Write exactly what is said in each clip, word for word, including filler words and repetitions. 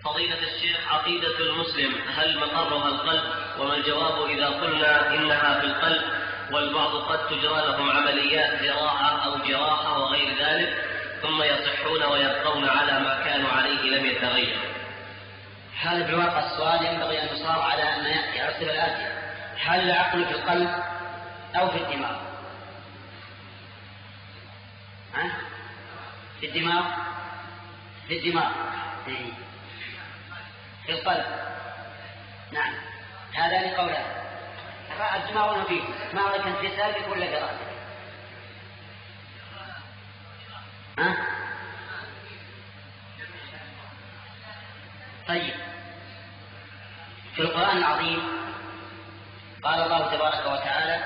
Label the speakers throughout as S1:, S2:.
S1: فضيلة الشيخ، عقيدة المسلم هل مقرها القلب؟ وما الجواب إذا قلنا إنها في القلب والبعض قد تجرى لهم عمليات زراعة أو جراحة وغير ذلك ثم يصحون ويبقون على ما كانوا عليه لم يتغير؟
S2: هذا بالواقع السؤال ينبغي أن يصار على أن يأتي أرسل الآتي: هل العقل في القلب أو في الدماغ؟ ها؟ في الدماغ في الدماغ في القلب. نعم، هذان قولان. الدماغ نفيس، الدماغ كان في سالك ولا جراد؟ ها؟ طيب، في القرآن العظيم قال الله تبارك وتعالى: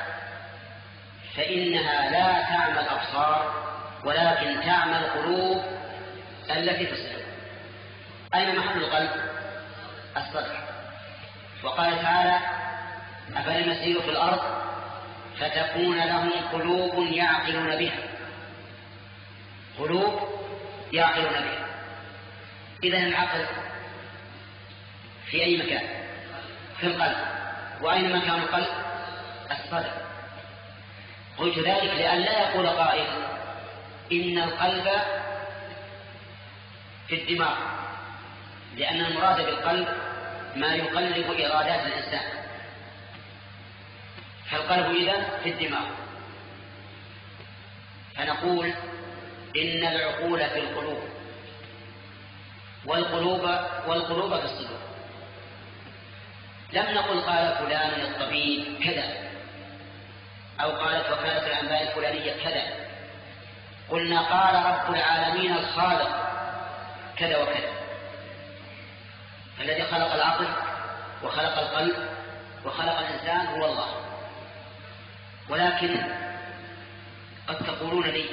S2: فإنها لا تعمى الأبصار ولكن تعمى القلوب التي في الصدور. أين محل القلب؟ الصدر. وقال تعالى: أفلم يسيروا في الأرض فتكون لهم قلوب يعقلون بها. قلوب يعقلون بها. إذن العقل في أي مكان؟ في القلب. وأين مكان القلب؟ الصدر. قلت ذلك لأن لا يقول قائل إن القلب في الدماغ، لأن المراد بالقلب ما يقلب إرادات الإنسان، فالقلب إذن في الدماغ. فنقول إن العقول في القلوب والقلوب والقلوب في الصدور. لم نقل قال فلان الطبيب كذا أو قالت وكالة الأنباء الفلانية كذا، قلنا قال رب العالمين الخالق كذا وكذا. الذي خلق العقل وخلق القلب وخلق الإنسان هو الله. ولكن قد تقولون لي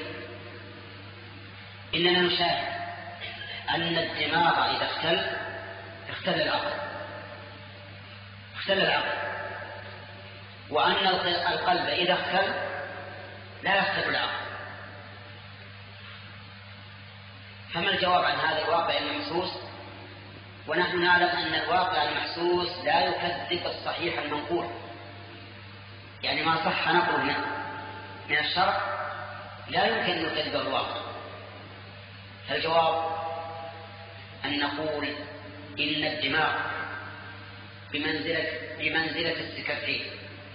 S2: إننا نشاهد أن الدماغ إذا اختل اختل العقل اختل العقل وأن القلب إذا اختل لا يختل العقل. فما الجواب عن هذا الواقع المحسوس؟ ونحن نعلم أن الواقع المحسوس لا يكذب الصحيح المنقول، يعني ما صح نقله من الشرع لا يمكن أن يكذب الواقع. فالجواب أن نقول إن الدماغ بمنزلة, بمنزلة السكرتين،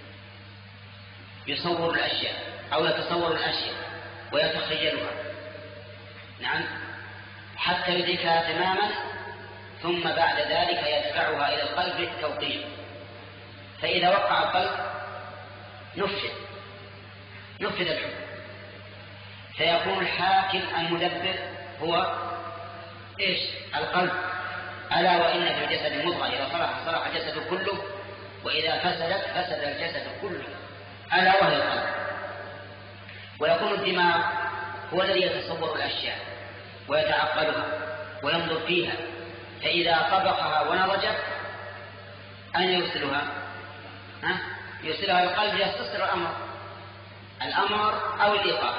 S2: يصور الأشياء أو يتصور الأشياء ويتخيلها، نعم، حتى يدركها تماما، ثم بعد ذلك يدفعها إلى القلب للتوقيع. فإذا وقع القلب نفذ نفذ الحكم، فيكون الحاكم المدبر هو إيش؟ القلب. ألا وإن في الجسد مضغة إذا صلح صلح الجسد كله وإذا فسدت فسد الجسد كله، ألا وهي القلب. ويكون الدماغ هو الذي يتصور الأشياء ويتعقلها وينظر فيها، فإذا طبقها ونضجت أين يرسلها؟ ها؟ يرسلها القلب ليستصدر الأمر الأمر أو الإيقاف.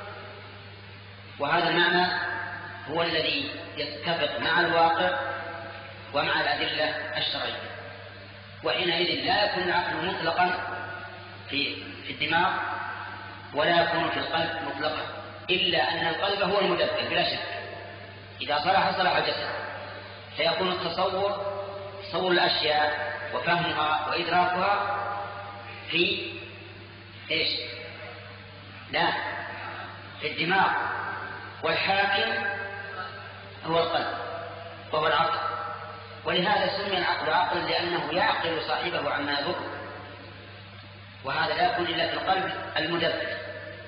S2: وهذا المعنى هو الذي يتفق مع الواقع ومع الأدلة الشرعية. وحينئذ لا يكون العقل مطلقا في في الدماغ ولا يكون في القلب مطلقا، إلا أن القلب هو المدبر بلا شك. إذا صلح صلح الجسد، فيكون التصور تصور الأشياء وفهمها وإدراكها في إيش؟ لا، في الدماغ. والحاكم هو القلب وهو العقل. ولهذا سمي العقل عقل لأنه يعقل صاحبه عما يضر، وهذا لا يكون إلا في القلب المدبر.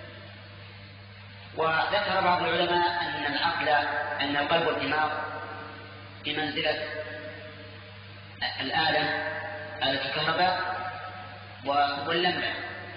S2: وذكر بعض العلماء أن العقل أن القلب والدماغ بمنزلة الآلة آلة الكهرباء واللمبة.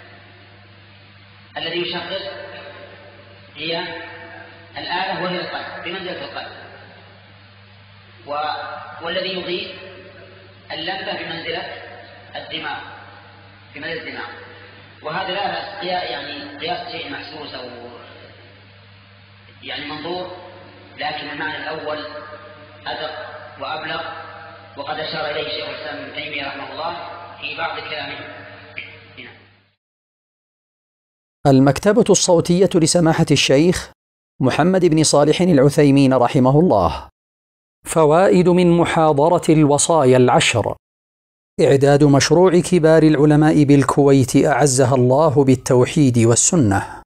S2: الذي يشغل هي الآلة وهي القلب بمنزلة القلب، و... والذي يضيء اللمبة بمنزلة الدماغ بمنزلة الدماغ. وهذا لا بأس يعني قياس شيء محسوس أو يعني منظور، لكن المعنى الأول أدق وأبلغ، وقد أشار إليه شيخ الإسلام ابن تيمية رحمه الله في بعض كلامه.
S3: المكتبة الصوتية لسماحة الشيخ محمد بن صالح العثيمين رحمه الله. فوائد من محاضرة الوصايا العشر. إعداد مشروع كبار العلماء بالكويت أعزها الله بالتوحيد والسنة.